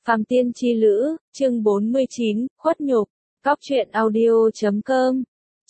Phàm Tiên Chi Lữ, chương 49, khuất nhục. Cóc truyện audio.com.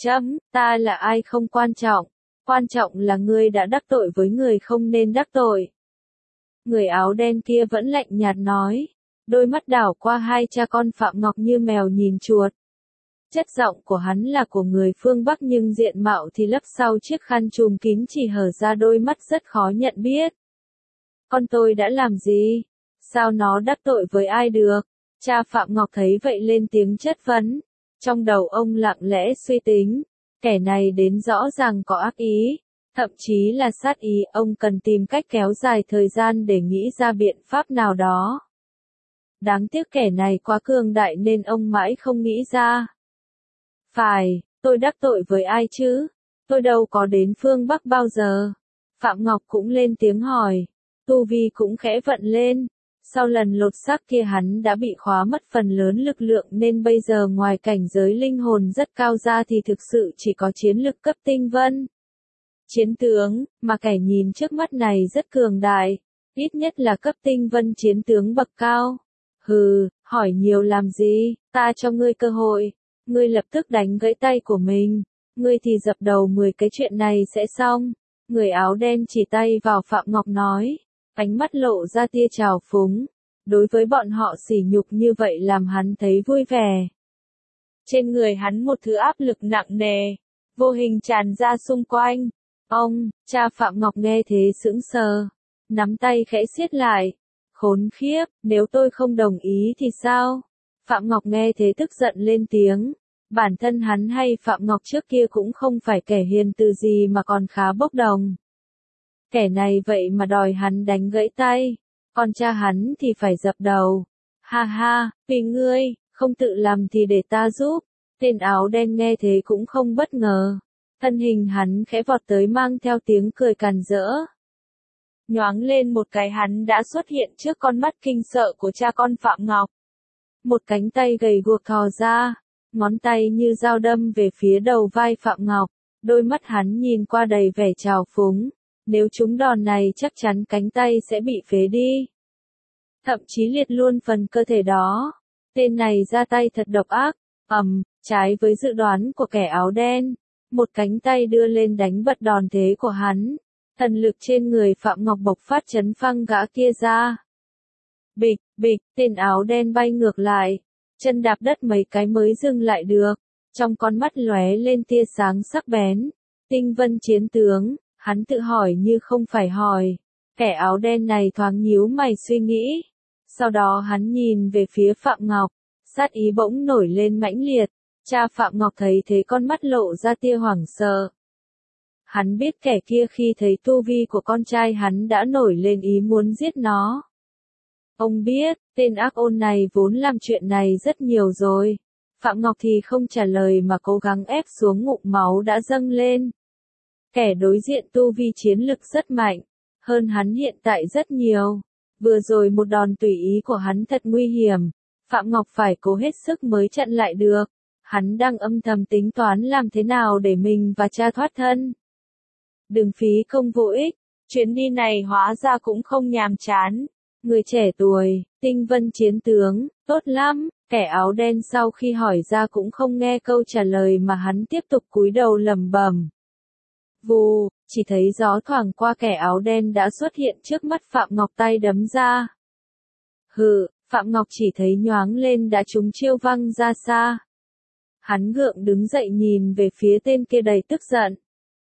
Ta là ai không quan trọng. Quan trọng là ngươi đã đắc tội với người không nên đắc tội. Người áo đen kia vẫn lạnh nhạt nói. Đôi mắt đảo qua hai cha con Phạm Ngọc như mèo nhìn chuột. Chất giọng của hắn là của người phương Bắc nhưng diện mạo thì lấp sau chiếc khăn trùm kín chỉ hở ra đôi mắt rất khó nhận biết. Con tôi đã làm gì? Sao nó đắc tội với ai được? Cha Phạm Ngọc thấy vậy lên tiếng chất vấn. Trong đầu ông lặng lẽ suy tính. Kẻ này đến rõ ràng có ác ý. Thậm chí là sát ý. Ông cần tìm cách kéo dài thời gian để nghĩ ra biện pháp nào đó. Đáng tiếc kẻ này quá cường đại nên ông mãi không nghĩ ra. Phải, tôi đắc tội với ai chứ? Tôi đâu có đến phương Bắc bao giờ. Phạm Ngọc cũng lên tiếng hỏi. Tu vi cũng khẽ vận lên. Sau lần lột xác kia hắn đã bị khóa mất phần lớn lực lượng nên bây giờ ngoài cảnh giới linh hồn rất cao ra thì thực sự chỉ có chiến lực cấp tinh vân. Chiến tướng, mà kẻ nhìn trước mắt này rất cường đại, ít nhất là cấp tinh vân chiến tướng bậc cao. Hừ, hỏi nhiều làm gì, ta cho ngươi cơ hội, ngươi lập tức đánh gãy tay của mình, ngươi thì dập đầu 10 cái chuyện này sẽ xong. Người áo đen chỉ tay vào Phạm Ngọc nói. Ánh mắt lộ ra tia trào phúng. Đối với bọn họ sỉ nhục như vậy làm hắn thấy vui vẻ. Trên người hắn một thứ áp lực nặng nề, vô hình tràn ra xung quanh. Cha Phạm Ngọc nghe thế sững sờ, nắm tay khẽ siết lại. Khốn khiếp, nếu tôi không đồng ý thì sao? Phạm Ngọc nghe thế tức giận lên tiếng. Bản thân hắn hay Phạm Ngọc trước kia cũng không phải kẻ hiền từ gì mà còn khá bốc đồng. Kẻ này vậy mà đòi hắn đánh gãy tay, còn cha hắn thì phải dập đầu. Ha ha, vì ngươi, không tự làm thì để ta giúp. Tên áo đen nghe thế cũng không bất ngờ. Thân hình hắn khẽ vọt tới mang theo tiếng cười càn rỡ. Nhoáng lên một cái hắn đã xuất hiện trước con mắt kinh sợ của cha con Phạm Ngọc. Một cánh tay gầy guộc thò ra, ngón tay như dao đâm về phía đầu vai Phạm Ngọc. Đôi mắt hắn nhìn qua đầy vẻ trào phúng. Nếu trúng đòn này chắc chắn cánh tay sẽ bị phế đi. Thậm chí liệt luôn phần cơ thể đó. Tên này ra tay thật độc ác. Trái với dự đoán của kẻ áo đen. Một cánh tay đưa lên đánh bật đòn thế của hắn. Thần lực trên người Phạm Ngọc bộc phát chấn phăng gã kia ra. Bịch, bịch, tên áo đen bay ngược lại. Chân đạp đất mấy cái mới dừng lại được. Trong con mắt lóe lên tia sáng sắc bén. Tinh vân chiến tướng. Hắn tự hỏi như không phải hỏi. Kẻ áo đen này thoáng nhíu mày suy nghĩ. Sau đó hắn nhìn về phía Phạm Ngọc. Sát ý bỗng nổi lên mãnh liệt. Cha Phạm Ngọc thấy thế con mắt lộ ra tia hoảng sợ. Hắn biết kẻ kia khi thấy tu vi của con trai hắn đã nổi lên ý muốn giết nó. Ông biết, tên ác ôn này vốn làm chuyện này rất nhiều rồi. Phạm Ngọc thì không trả lời mà cố gắng ép xuống ngụm máu đã dâng lên. Kẻ đối diện tu vi chiến lực rất mạnh, hơn hắn hiện tại rất nhiều. Vừa rồi một đòn tùy ý của hắn thật nguy hiểm, Phạm Ngọc phải cố hết sức mới chặn lại được. Hắn đang âm thầm tính toán làm thế nào để mình và cha thoát thân. Đừng phí công vô ích, chuyến đi này hóa ra cũng không nhàm chán. Người trẻ tuổi, tinh vân chiến tướng, tốt lắm. Kẻ áo đen sau khi hỏi ra cũng không nghe câu trả lời mà hắn tiếp tục cúi đầu lẩm bẩm. Vù, chỉ thấy gió thoảng qua kẻ áo đen đã xuất hiện trước mắt Phạm Ngọc tay đấm ra. Hừ, Phạm Ngọc chỉ thấy nhoáng lên đã trúng chiêu văng ra xa. Hắn gượng đứng dậy nhìn về phía tên kia đầy tức giận.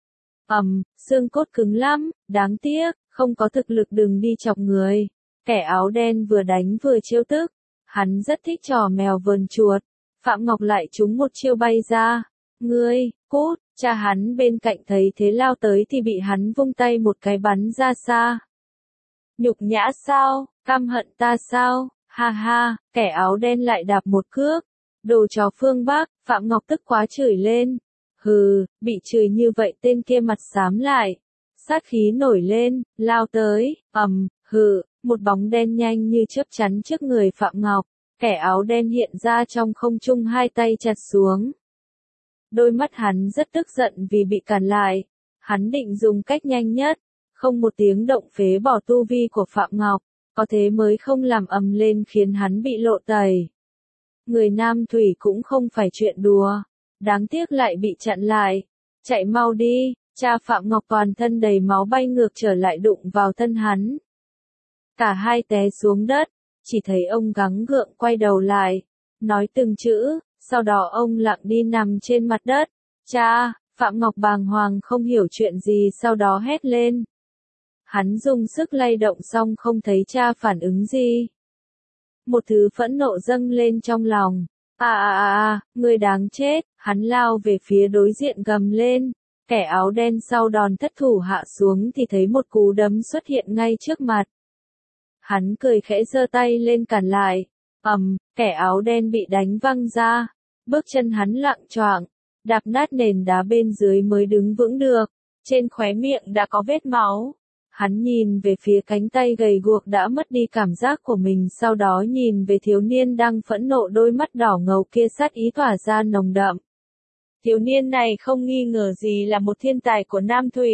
Xương cốt cứng lắm, đáng tiếc, không có thực lực đừng đi chọc người. Kẻ áo đen vừa đánh vừa trêu tức. Hắn rất thích trò mèo vờn chuột. Phạm Ngọc lại trúng một chiêu bay ra. Ngươi, cút, cha hắn bên cạnh thấy thế lao tới thì bị hắn vung tay một cái bắn ra xa. Nhục nhã sao, căm hận ta sao, ha ha, kẻ áo đen lại đạp một cước. Đồ chó phương Bắc, Phạm Ngọc tức quá chửi lên. Hừ, bị chửi như vậy tên kia mặt xám lại. Sát khí nổi lên, lao tới, một bóng đen nhanh như chớp chắn trước người Phạm Ngọc. Kẻ áo đen hiện ra trong không trung hai tay chặt xuống. Đôi mắt hắn rất tức giận vì bị cản lại. Hắn định dùng cách nhanh nhất, không một tiếng động phế bỏ tu vi của Phạm Ngọc. có thế mới không làm ầm lên khiến hắn bị lộ tẩy. Người Nam Thủy cũng không phải chuyện đùa, đáng tiếc lại bị chặn lại. Chạy mau đi, cha Phạm Ngọc toàn thân đầy máu bay ngược trở lại đụng vào thân hắn. Cả hai té xuống đất, chỉ thấy ông gắng gượng quay đầu lại, nói từng chữ, sau đó ông lặng đi nằm trên mặt đất. Cha, Phạm Ngọc bàng hoàng không hiểu chuyện gì sau đó hét lên. Hắn dùng sức lay động xong không thấy cha phản ứng gì. Một thứ phẫn nộ dâng lên trong lòng. Người đáng chết, hắn lao về phía đối diện gầm lên. Kẻ áo đen sau đòn thất thủ hạ xuống thì thấy một cú đấm xuất hiện ngay trước mặt. Hắn cười khẽ giơ tay lên cản lại. Kẻ áo đen bị đánh văng ra. Bước chân hắn loạng choạng, đạp nát nền đá bên dưới mới đứng vững được. Trên khóe miệng đã có vết máu. Hắn nhìn về phía cánh tay gầy guộc đã mất đi cảm giác của mình, sau đó nhìn về thiếu niên đang phẫn nộ, đôi mắt đỏ ngầu kia sát ý tỏa ra nồng đậm. Thiếu niên này không nghi ngờ gì là một thiên tài của Nam Thủy.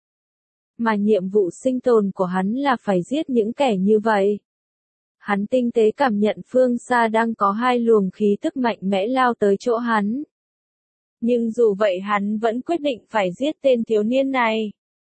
Mà nhiệm vụ sinh tồn của hắn là phải giết những kẻ như vậy. Hắn tinh tế cảm nhận phương xa đang có hai luồng khí tức mạnh mẽ lao tới chỗ hắn. Nhưng dù vậy hắn vẫn quyết định phải giết tên thiếu niên này.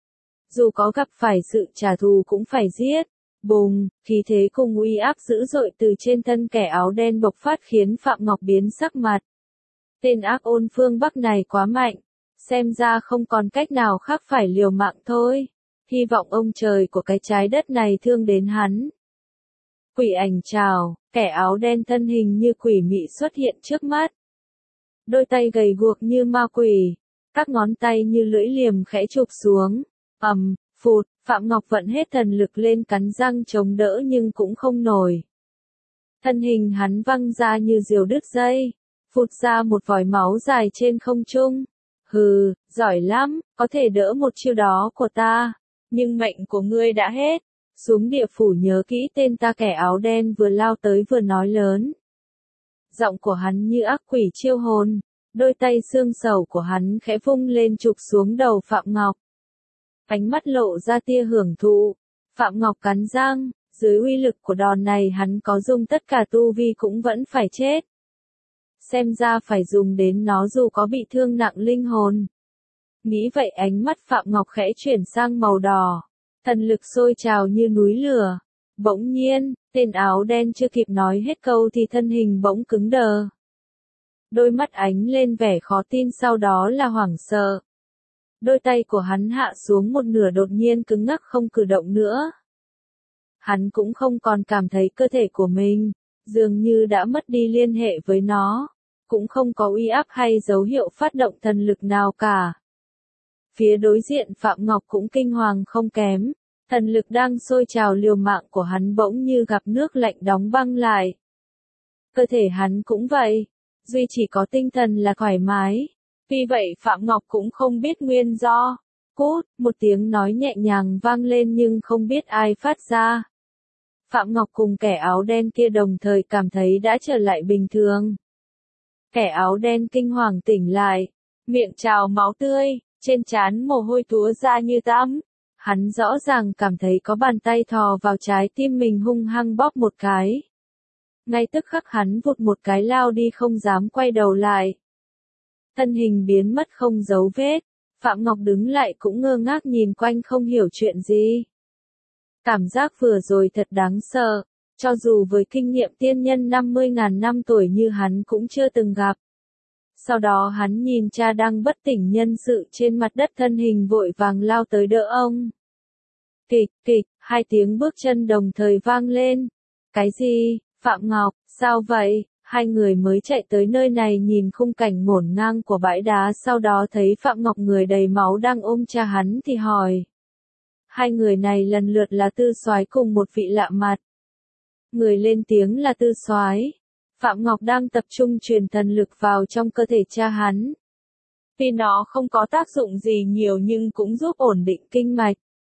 Dù có gặp phải sự trả thù cũng phải giết. Bùng, khí thế cùng uy áp dữ dội từ trên thân kẻ áo đen bộc phát khiến Phạm Ngọc biến sắc mặt. Tên ác ôn phương Bắc này quá mạnh, xem ra không còn cách nào khác phải liều mạng thôi. Hy vọng ông trời của cái trái đất này thương đến hắn. Quỷ ảnh chào, kẻ áo đen thân hình như quỷ mị xuất hiện trước mắt. Đôi tay gầy guộc như ma quỷ, các ngón tay như lưỡi liềm khẽ chụp xuống. Phụt, Phạm Ngọc vận hết thần lực lên cắn răng chống đỡ nhưng cũng không nổi. Thân hình hắn văng ra như diều đứt dây, phụt ra một vòi máu dài trên không trung. Hừ, giỏi lắm, có thể đỡ một chiêu đó của ta, nhưng mệnh của ngươi đã hết. Xuống địa phủ nhớ kỹ tên ta, kẻ áo đen vừa lao tới vừa nói lớn. Giọng của hắn như ác quỷ chiêu hồn, đôi tay xương sầu của hắn khẽ vung lên chụp xuống đầu Phạm Ngọc. Ánh mắt lộ ra tia hưởng thụ. Phạm Ngọc cắn răng, dưới uy lực của đòn này hắn có dùng tất cả tu vi cũng vẫn phải chết. Xem ra phải dùng đến nó dù có bị thương nặng linh hồn. Nghĩ vậy ánh mắt Phạm Ngọc khẽ chuyển sang màu đỏ. Thần lực sôi trào như núi lửa. Bỗng nhiên, tên áo đen chưa kịp nói hết câu thì thân hình bỗng cứng đờ. Đôi mắt ánh lên vẻ khó tin, sau đó là hoảng sợ. Đôi tay của hắn hạ xuống một nửa, đột nhiên cứng ngắc không cử động nữa. Hắn cũng không còn cảm thấy cơ thể của mình, dường như đã mất đi liên hệ với nó, cũng không có uy áp hay dấu hiệu phát động thần lực nào cả. Phía đối diện Phạm Ngọc cũng kinh hoàng không kém, thần lực đang sôi trào liều mạng của hắn bỗng như gặp nước lạnh đóng băng lại. Cơ thể hắn cũng vậy, duy chỉ có tinh thần là thoải mái. Vì vậy Phạm Ngọc cũng không biết nguyên do. Cút, một tiếng nói nhẹ nhàng vang lên nhưng không biết ai phát ra. Phạm Ngọc cùng kẻ áo đen kia đồng thời cảm thấy đã trở lại bình thường. Kẻ áo đen kinh hoàng tỉnh lại, miệng trào máu tươi, trên trán mồ hôi túa ra như tắm. Hắn rõ ràng cảm thấy có bàn tay thò vào trái tim mình hung hăng bóp một cái. Ngay tức khắc hắn vụt một cái lao đi không dám quay đầu lại. Thân hình biến mất không dấu vết, Phạm Ngọc đứng lại cũng ngơ ngác nhìn quanh không hiểu chuyện gì. Cảm giác vừa rồi thật đáng sợ, cho dù với kinh nghiệm tiên nhân 50.000 năm tuổi như hắn cũng chưa từng gặp. Sau đó hắn nhìn cha đang bất tỉnh nhân sự trên mặt đất, thân hình vội vàng lao tới đỡ ông. Kịch, kịch, hai tiếng bước chân đồng thời vang lên. Cái gì, Phạm Ngọc, sao vậy? Hai người mới chạy tới nơi này nhìn khung cảnh ngổn ngang của bãi đá, sau đó thấy Phạm Ngọc người đầy máu đang ôm cha hắn thì hỏi. Hai người này lần lượt là Tư Soái cùng một vị lạ mặt. Người lên tiếng là Tư Soái. Phạm Ngọc đang tập trung truyền thần lực vào trong cơ thể cha hắn. Vì nó không có tác dụng gì nhiều nhưng cũng giúp ổn định kinh mạch.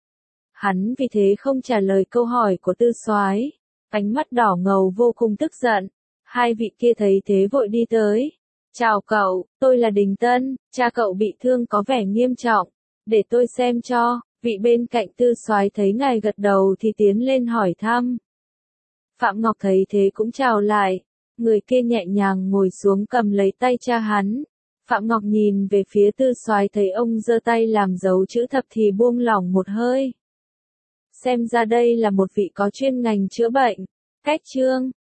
Hắn vì thế không trả lời câu hỏi của Tư Soái, ánh mắt đỏ ngầu vô cùng tức giận. Hai vị kia thấy thế vội đi tới. Chào cậu, tôi là Đình Tân, cha cậu bị thương có vẻ nghiêm trọng. Để tôi xem cho. Vị bên cạnh Tư Soái thấy ngài gật đầu thì tiến lên hỏi thăm. Phạm Ngọc thấy thế cũng chào lại. Người kia nhẹ nhàng ngồi xuống cầm lấy tay cha hắn. Phạm Ngọc nhìn về phía Tư Soái thấy ông giơ tay làm dấu chữ thập thì buông lỏng một hơi. Xem ra đây là một vị có chuyên ngành chữa bệnh. Cách chương